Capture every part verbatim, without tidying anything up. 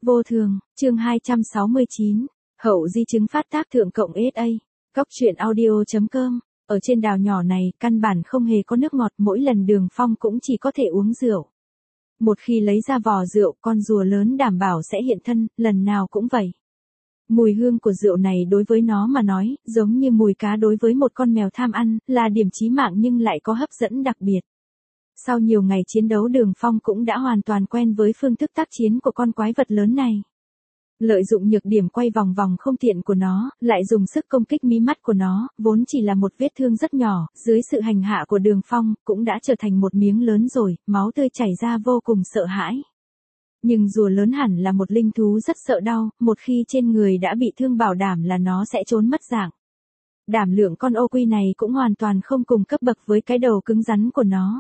Vô thường, chương hai trăm sáu mươi chín, hậu di chứng phát tác thượng cộng ét a, góc truyện audio.com, ở trên đảo nhỏ này, căn bản không hề có nước ngọt, mỗi lần Đường Phong cũng chỉ có thể uống rượu. Một khi lấy ra vò rượu, con rùa lớn đảm bảo sẽ hiện thân, lần nào cũng vậy. Mùi hương của rượu này đối với nó mà nói, giống như mùi cá đối với một con mèo tham ăn, là điểm chí mạng nhưng lại có hấp dẫn đặc biệt. Sau nhiều ngày chiến đấu Đường Phong cũng đã hoàn toàn quen với phương thức tác chiến của con quái vật lớn này. Lợi dụng nhược điểm quay vòng vòng không tiện của nó, lại dùng sức công kích mí mắt của nó, vốn chỉ là một vết thương rất nhỏ, dưới sự hành hạ của Đường Phong, cũng đã trở thành một miếng lớn rồi, máu tươi chảy ra vô cùng sợ hãi. Nhưng rùa lớn hẳn là một linh thú rất sợ đau, một khi trên người đã bị thương bảo đảm là nó sẽ trốn mất dạng. Đảm lượng con ô quy này cũng hoàn toàn không cùng cấp bậc với cái đầu cứng rắn của nó.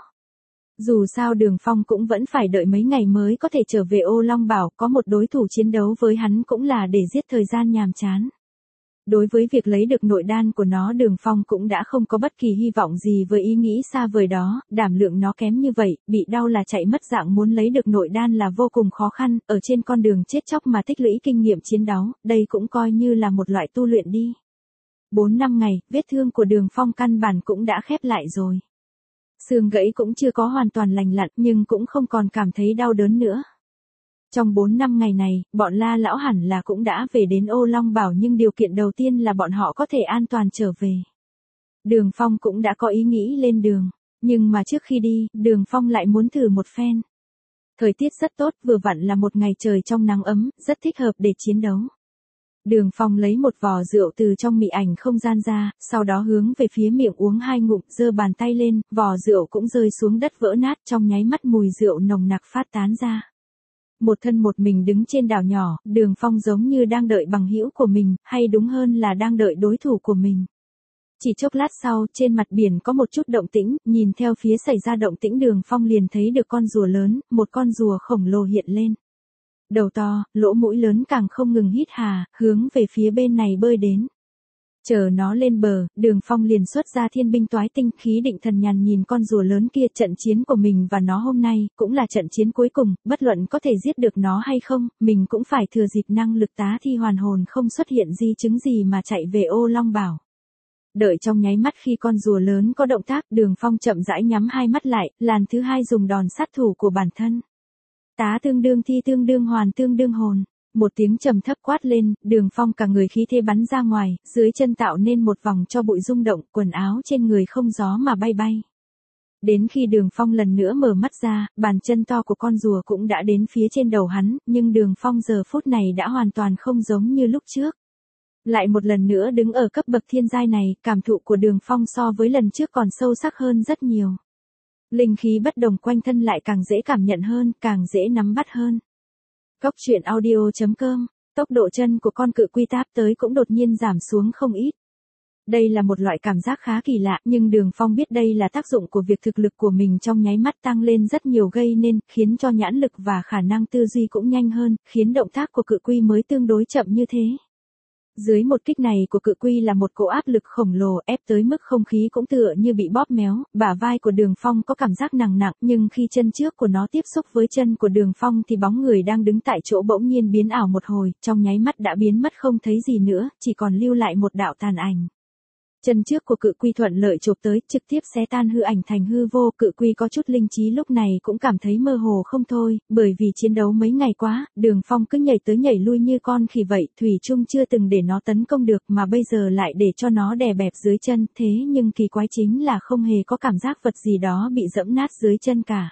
Dù sao Đường Phong cũng vẫn phải đợi mấy ngày mới có thể trở về Ô Long Bảo, có một đối thủ chiến đấu với hắn cũng là để giết thời gian nhàm chán. Đối với việc lấy được nội đan của nó Đường Phong cũng đã không có bất kỳ hy vọng gì với ý nghĩ xa vời đó, đảm lượng nó kém như vậy, bị đau là chạy mất dạng, muốn lấy được nội đan là vô cùng khó khăn, ở trên con đường chết chóc mà tích lũy kinh nghiệm chiến đấu, đây cũng coi như là một loại tu luyện đi. bốn năm ngày, vết thương của Đường Phong căn bản cũng đã khép lại rồi. Xương gãy cũng chưa có hoàn toàn lành lặn nhưng cũng không còn cảm thấy đau đớn nữa. Trong bốn năm ngày này, bọn La Lão hẳn là cũng đã về đến Ô Long Bảo nhưng điều kiện đầu tiên là bọn họ có thể an toàn trở về. Đường Phong cũng đã có ý nghĩ lên đường, nhưng mà trước khi đi, Đường Phong lại muốn thử một phen. Thời tiết rất tốt, vừa vặn là một ngày trời trong nắng ấm, rất thích hợp để chiến đấu. Đường Phong lấy một vò rượu từ trong mị ảnh không gian ra, sau đó hướng về phía miệng uống hai ngụm, giơ bàn tay lên, vò rượu cũng rơi xuống đất vỡ nát, trong nháy mắt mùi rượu nồng nặc phát tán ra. Một thân một mình đứng trên đảo nhỏ, Đường Phong giống như đang đợi bằng hữu của mình, hay đúng hơn là đang đợi đối thủ của mình. Chỉ chốc lát sau, trên mặt biển có một chút động tĩnh, nhìn theo phía xảy ra động tĩnh Đường Phong liền thấy được con rùa lớn, một con rùa khổng lồ hiện lên. Đầu to, lỗ mũi lớn càng không ngừng hít hà, hướng về phía bên này bơi đến. Chờ nó lên bờ, Đường Phong liền xuất ra thiên binh toái tinh, khí định thần nhàn nhìn con rùa lớn kia. Trận chiến của mình và nó hôm nay, cũng là trận chiến cuối cùng, bất luận có thể giết được nó hay không, mình cũng phải thừa dịp năng lực tá thi hoàn hồn không xuất hiện di chứng gì mà chạy về Ô Long Bảo. Đợi trong nháy mắt khi con rùa lớn có động tác, Đường Phong chậm rãi nhắm hai mắt lại, làn thứ hai dùng đòn sát thủ của bản thân. Tá tương đương thi tương đương hoàn tương đương hồn. Một tiếng trầm thấp quát lên, Đường Phong cả người khí thế bắn ra ngoài, dưới chân tạo nên một vòng cho bụi rung động, quần áo trên người không gió mà bay bay. Đến khi Đường Phong lần nữa mở mắt ra, bàn chân to của con rùa cũng đã đến phía trên đầu hắn, nhưng Đường Phong giờ phút này đã hoàn toàn không giống như lúc trước. Lại một lần nữa đứng ở cấp bậc thiên giai này, cảm thụ của Đường Phong so với lần trước còn sâu sắc hơn rất nhiều. Linh khí bất đồng quanh thân lại càng dễ cảm nhận hơn, càng dễ nắm bắt hơn. Góc truyện audio.com, tốc độ chân của con cự quy táp tới cũng đột nhiên giảm xuống không ít. Đây là một loại cảm giác khá kỳ lạ, nhưng Đường Phong biết đây là tác dụng của việc thực lực của mình trong nháy mắt tăng lên rất nhiều gây nên, khiến cho nhãn lực và khả năng tư duy cũng nhanh hơn, khiến động tác của cự quy mới tương đối chậm như thế. Dưới một kích này của cự quy là một cỗ áp lực khổng lồ ép tới mức không khí cũng tựa như bị bóp méo, bả vai của Đường Phong có cảm giác nặng nặng nhưng khi chân trước của nó tiếp xúc với chân của Đường Phong thì bóng người đang đứng tại chỗ bỗng nhiên biến ảo một hồi, trong nháy mắt đã biến mất không thấy gì nữa, chỉ còn lưu lại một đạo tàn ảnh. Chân trước của cự quy thuận lợi chộp tới, trực tiếp xé tan hư ảnh thành hư vô, cự quy có chút linh trí lúc này cũng cảm thấy mơ hồ không thôi, bởi vì chiến đấu mấy ngày quá, Đường Phong cứ nhảy tới nhảy lui như con khỉ vậy, thủy chung chưa từng để nó tấn công được mà bây giờ lại để cho nó đè bẹp dưới chân, thế nhưng kỳ quái chính là không hề có cảm giác vật gì đó bị dẫm nát dưới chân cả.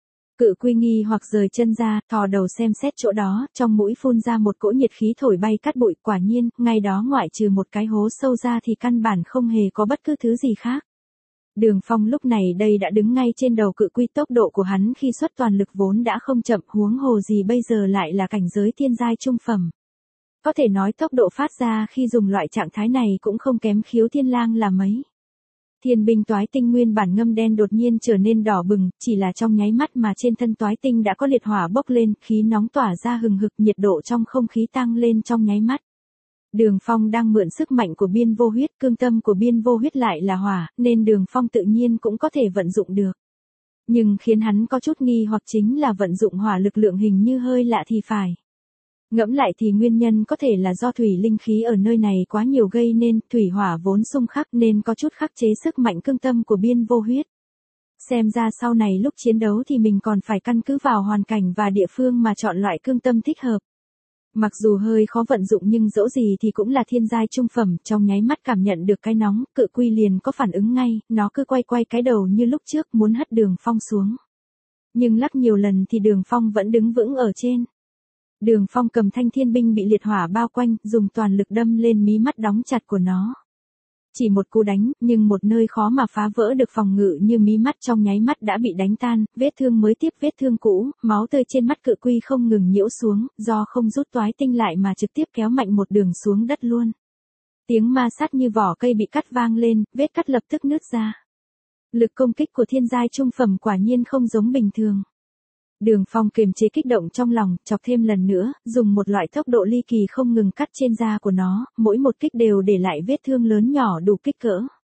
Cự quy nghi hoặc rời chân ra, thò đầu xem xét chỗ đó, trong mũi phun ra một cỗ nhiệt khí thổi bay cát bụi, quả nhiên, ngay đó ngoại trừ một cái hố sâu ra thì căn bản không hề có bất cứ thứ gì khác. Đường Phong lúc này đây đã đứng ngay trên đầu cự quy, tốc độ của hắn khi xuất toàn lực vốn đã không chậm, huống hồ gì bây giờ lại là cảnh giới thiên giai trung phẩm. Có thể nói tốc độ phát ra khi dùng loại trạng thái này cũng không kém Khiếu Thiên Lang là mấy. Thiên binh toái tinh nguyên bản ngâm đen đột nhiên trở nên đỏ bừng, chỉ là trong nháy mắt mà trên thân toái tinh đã có liệt hỏa bốc lên, khí nóng tỏa ra hừng hực, nhiệt độ trong không khí tăng lên trong nháy mắt. Đường Phong đang mượn sức mạnh của biên vô huyết, cương tâm của biên vô huyết lại là hỏa, nên Đường Phong tự nhiên cũng có thể vận dụng được. Nhưng khiến hắn có chút nghi hoặc chính là vận dụng hỏa lực lượng hình như hơi lạ thì phải. Ngẫm lại thì nguyên nhân có thể là do thủy linh khí ở nơi này quá nhiều gây nên, thủy hỏa vốn xung khắc nên có chút khắc chế sức mạnh cương tâm của Biên Vô Huyết. Xem ra sau này lúc chiến đấu thì mình còn phải căn cứ vào hoàn cảnh và địa phương mà chọn loại cương tâm thích hợp. Mặc dù hơi khó vận dụng nhưng dẫu gì thì cũng là thiên giai trung phẩm, trong nháy mắt cảm nhận được cái nóng, cự quy liền có phản ứng ngay, nó cứ quay quay cái đầu như lúc trước muốn hất Đường Phong xuống. Nhưng lắc nhiều lần thì Đường Phong vẫn đứng vững ở trên. Đường Phong cầm thanh thiên binh bị liệt hỏa bao quanh, dùng toàn lực đâm lên mí mắt đóng chặt của nó. Chỉ một cú đánh, nhưng một nơi khó mà phá vỡ được phòng ngự như mí mắt trong nháy mắt đã bị đánh tan, vết thương mới tiếp vết thương cũ, máu tươi trên mắt cự quy không ngừng nhiễu xuống, do không rút toái tinh lại mà trực tiếp kéo mạnh một đường xuống đất luôn. Tiếng ma sát như vỏ cây bị cắt vang lên, vết cắt lập tức nứt ra. Lực công kích của thiên giai trung phẩm quả nhiên không giống bình thường. Đường Phong kiềm chế kích động trong lòng, chọc thêm lần nữa, dùng một loại tốc độ ly kỳ không ngừng cắt trên da của nó, mỗi một kích đều để lại vết thương lớn nhỏ đủ kích cỡ.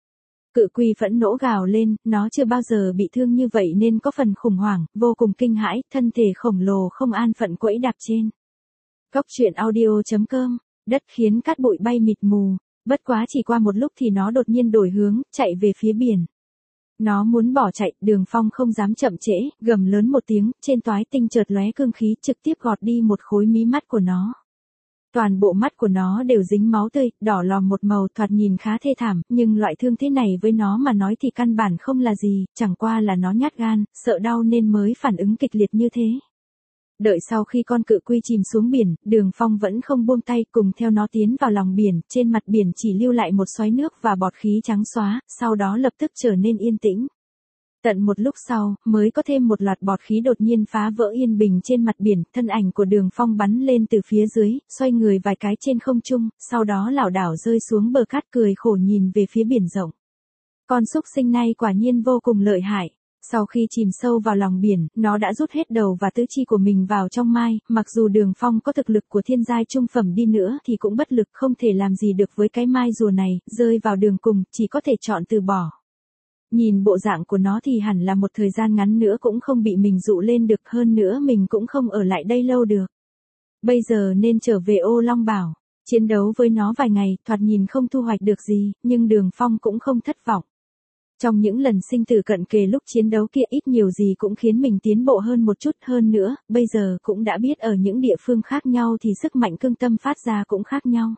Cự quy phẫn nộ gào lên, nó chưa bao giờ bị thương như vậy nên có phần khủng hoảng, vô cùng kinh hãi, thân thể khổng lồ không an phận quẫy đạp trên. Cốc truyện audio chấm com, đất khiến cát bụi bay mịt mù, bất quá chỉ qua một lúc thì nó đột nhiên đổi hướng, chạy về phía biển. Nó muốn bỏ chạy, Đường Phong không dám chậm trễ, gầm lớn một tiếng, trên toái tinh chợt lóe cương khí trực tiếp gọt đi một khối mí mắt của nó. Toàn bộ mắt của nó đều dính máu tươi, đỏ lòm một màu, thoạt nhìn khá thê thảm, nhưng loại thương thế này với nó mà nói thì căn bản không là gì, chẳng qua là nó nhát gan, sợ đau nên mới phản ứng kịch liệt như thế. Đợi sau khi con cự quy chìm xuống biển, Đường Phong vẫn không buông tay, cùng theo nó tiến vào lòng biển, trên mặt biển chỉ lưu lại một xoáy nước và bọt khí trắng xóa, sau đó lập tức trở nên yên tĩnh. Tận một lúc sau, mới có thêm một loạt bọt khí đột nhiên phá vỡ yên bình trên mặt biển, thân ảnh của Đường Phong bắn lên từ phía dưới, xoay người vài cái trên không trung, sau đó lảo đảo rơi xuống bờ cát cười khổ nhìn về phía biển rộng. Con súc sinh này quả nhiên vô cùng lợi hại. Sau khi chìm sâu vào lòng biển, nó đã rút hết đầu và tứ chi của mình vào trong mai, mặc dù Đường Phong có thực lực của thiên giai trung phẩm đi nữa thì cũng bất lực không thể làm gì được với cái mai rùa này, rơi vào đường cùng, chỉ có thể chọn từ bỏ. Nhìn bộ dạng của nó thì hẳn là một thời gian ngắn nữa cũng không bị mình dụ lên được, hơn nữa mình cũng không ở lại đây lâu được. Bây giờ nên trở về Ô Long Bảo, chiến đấu với nó vài ngày, thoạt nhìn không thu hoạch được gì, nhưng Đường Phong cũng không thất vọng. Trong những lần sinh tử cận kề lúc chiến đấu kia ít nhiều gì cũng khiến mình tiến bộ hơn một chút, hơn nữa, bây giờ cũng đã biết ở những địa phương khác nhau thì sức mạnh cương tâm phát ra cũng khác nhau.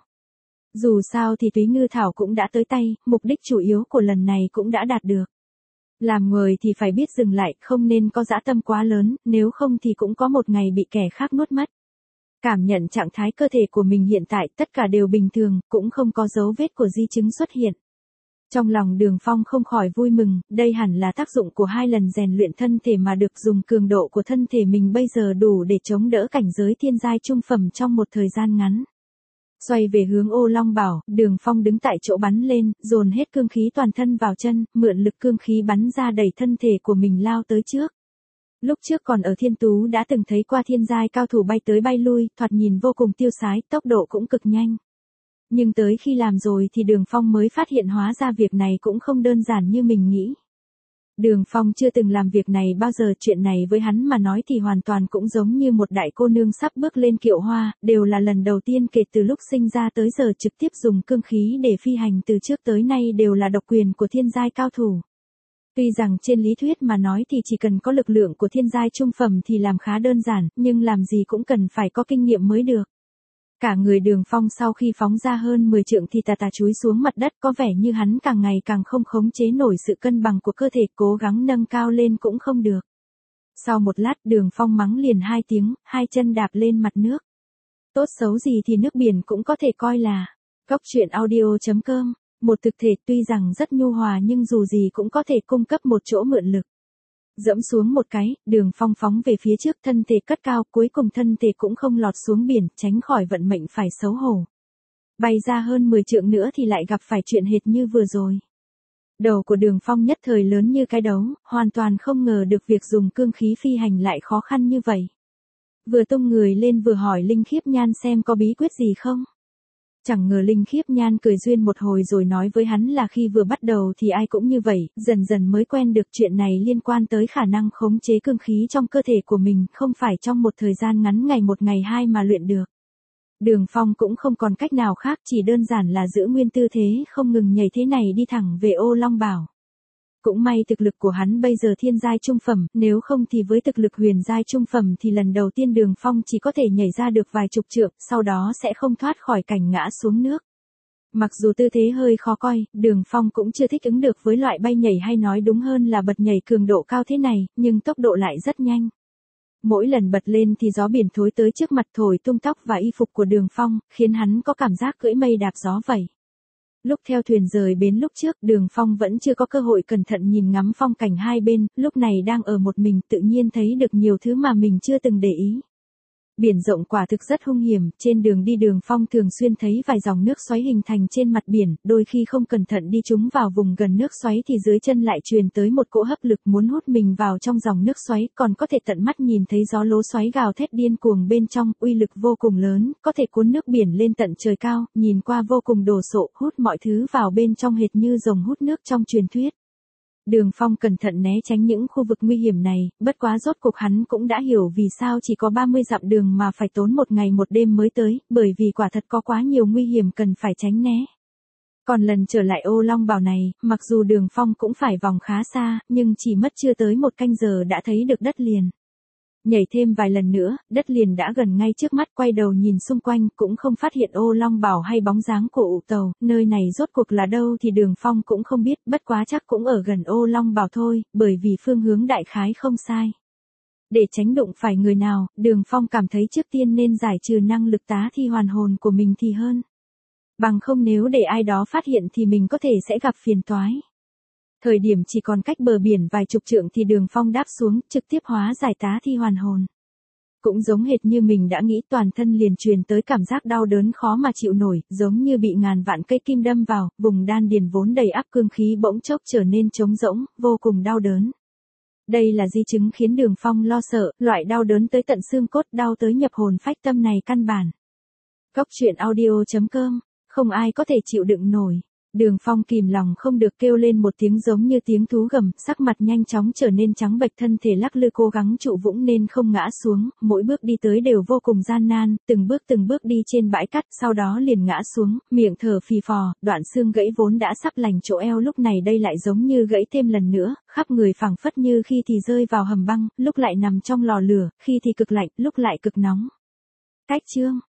Dù sao thì Túy Ngư Thảo cũng đã tới tay, mục đích chủ yếu của lần này cũng đã đạt được. Làm người thì phải biết dừng lại, không nên có dã tâm quá lớn, nếu không thì cũng có một ngày bị kẻ khác nuốt mất. Cảm nhận trạng thái cơ thể của mình hiện tại, tất cả đều bình thường, cũng không có dấu vết của di chứng xuất hiện. Trong lòng Đường Phong không khỏi vui mừng, đây hẳn là tác dụng của hai lần rèn luyện thân thể mà được dùng cường độ của thân thể mình bây giờ đủ để chống đỡ cảnh giới thiên giai trung phẩm trong một thời gian ngắn. Xoay về hướng Ô Long Bảo, Đường Phong đứng tại chỗ bắn lên, dồn hết cương khí toàn thân vào chân, mượn lực cương khí bắn ra đẩy thân thể của mình lao tới trước. Lúc trước còn ở Thiên Tú đã từng thấy qua thiên giai cao thủ bay tới bay lui, thoạt nhìn vô cùng tiêu sái, tốc độ cũng cực nhanh. Nhưng tới khi làm rồi thì Đường Phong mới phát hiện hóa ra việc này cũng không đơn giản như mình nghĩ. Đường Phong chưa từng làm việc này bao giờ, chuyện này với hắn mà nói thì hoàn toàn cũng giống như một đại cô nương sắp bước lên kiệu hoa, đều là lần đầu tiên kể từ lúc sinh ra tới giờ trực tiếp dùng cương khí để phi hành, từ trước tới nay đều là độc quyền của thiên giai cao thủ. Tuy rằng trên lý thuyết mà nói thì chỉ cần có lực lượng của thiên giai trung phẩm thì làm khá đơn giản, nhưng làm gì cũng cần phải có kinh nghiệm mới được. Cả người Đường Phong sau khi phóng ra hơn mười trượng thì tà tà chúi xuống mặt đất, có vẻ như hắn càng ngày càng không khống chế nổi sự cân bằng của cơ thể, cố gắng nâng cao lên cũng không được. Sau một lát Đường Phong mắng liền hai tiếng, hai chân đạp lên mặt nước. Tốt xấu gì thì nước biển cũng có thể coi là cốc truyện audio chấm com, một thực thể tuy rằng rất nhu hòa nhưng dù gì cũng có thể cung cấp một chỗ mượn lực. Dẫm xuống một cái, Đường Phong phóng về phía trước, thân thể cất cao, cuối cùng thân thể cũng không lọt xuống biển, tránh khỏi vận mệnh phải xấu hổ. Bay ra hơn mười trượng nữa thì lại gặp phải chuyện hệt như vừa rồi. Đầu của Đường Phong nhất thời lớn như cái đấu, hoàn toàn không ngờ được việc dùng cương khí phi hành lại khó khăn như vậy. Vừa tung người lên vừa hỏi Linh Khiếp Nhan xem có bí quyết gì không. Chẳng ngờ Linh Khiếp Nhan cười duyên một hồi rồi nói với hắn là khi vừa bắt đầu thì ai cũng như vậy, dần dần mới quen được, chuyện này liên quan tới khả năng khống chế cương khí trong cơ thể của mình, không phải trong một thời gian ngắn ngày một ngày hai mà luyện được. Đường Phong cũng không còn cách nào khác, chỉ đơn giản là giữ nguyên tư thế không ngừng nhảy thế này đi thẳng về Ô Long Bảo. Cũng may thực lực của hắn bây giờ thiên giai trung phẩm, nếu không thì với thực lực huyền giai trung phẩm thì lần đầu tiên Đường Phong chỉ có thể nhảy ra được vài chục trượng, sau đó sẽ không thoát khỏi cảnh ngã xuống nước. Mặc dù tư thế hơi khó coi, Đường Phong cũng chưa thích ứng được với loại bay nhảy hay nói đúng hơn là bật nhảy cường độ cao thế này, nhưng tốc độ lại rất nhanh. Mỗi lần bật lên thì gió biển thối tới trước mặt thổi tung tóc và y phục của Đường Phong, khiến hắn có cảm giác cưỡi mây đạp gió vậy. Lúc theo thuyền rời bến lúc trước, Đường Phong vẫn chưa có cơ hội cẩn thận nhìn ngắm phong cảnh hai bên, lúc này đang ở một mình tự nhiên thấy được nhiều thứ mà mình chưa từng để ý. Biển rộng quả thực rất hung hiểm, trên đường đi Đường Phong thường xuyên thấy vài dòng nước xoáy hình thành trên mặt biển, đôi khi không cẩn thận đi trúng vào vùng gần nước xoáy thì dưới chân lại truyền tới một cỗ hấp lực muốn hút mình vào trong dòng nước xoáy, còn có thể tận mắt nhìn thấy gió lốc xoáy gào thét điên cuồng bên trong, uy lực vô cùng lớn, có thể cuốn nước biển lên tận trời cao, nhìn qua vô cùng đồ sộ, hút mọi thứ vào bên trong hệt như rồng hút nước trong truyền thuyết. Đường Phong cẩn thận né tránh những khu vực nguy hiểm này, bất quá rốt cuộc hắn cũng đã hiểu vì sao chỉ có ba mươi dặm đường mà phải tốn một ngày một đêm mới tới, bởi vì quả thật có quá nhiều nguy hiểm cần phải tránh né. Còn lần trở lại Ô Long Bảo này, mặc dù Đường Phong cũng phải vòng khá xa, nhưng chỉ mất chưa tới một canh giờ đã thấy được đất liền. Nhảy thêm vài lần nữa, đất liền đã gần ngay trước mắt, quay đầu nhìn xung quanh cũng không phát hiện Ô Long Bảo hay bóng dáng của ụ tàu, nơi này rốt cuộc là đâu thì Đường Phong cũng không biết, bất quá chắc cũng ở gần Ô Long Bảo thôi, bởi vì phương hướng đại khái không sai. Để tránh đụng phải người nào, Đường Phong cảm thấy trước tiên nên giải trừ năng lực tá thi hoàn hồn của mình thì hơn. Bằng không nếu để ai đó phát hiện thì mình có thể sẽ gặp phiền toái. Thời điểm chỉ còn cách bờ biển vài chục trượng thì Đường Phong đáp xuống, trực tiếp hóa giải tá thi hoàn hồn. Cũng giống hệt như mình đã nghĩ, toàn thân liền truyền tới cảm giác đau đớn khó mà chịu nổi, giống như bị ngàn vạn cây kim đâm vào, vùng đan điền vốn đầy ắp cương khí bỗng chốc trở nên trống rỗng, vô cùng đau đớn. Đây là di chứng khiến Đường Phong lo sợ, loại đau đớn tới tận xương cốt, đau tới nhập hồn phách tâm này căn bản. Cốc truyện audio chấm com, không ai có thể chịu đựng nổi. Đường Phong kìm lòng không được kêu lên một tiếng giống như tiếng thú gầm, sắc mặt nhanh chóng trở nên trắng bệch, thân thể lắc lư cố gắng trụ vững nên không ngã xuống, mỗi bước đi tới đều vô cùng gian nan, từng bước từng bước đi trên bãi cát, sau đó liền ngã xuống, miệng thở phì phò, đoạn xương gãy vốn đã sắp lành chỗ eo lúc này đây lại giống như gãy thêm lần nữa, khắp người phảng phất như khi thì rơi vào hầm băng, lúc lại nằm trong lò lửa, khi thì cực lạnh, lúc lại cực nóng. Cách chương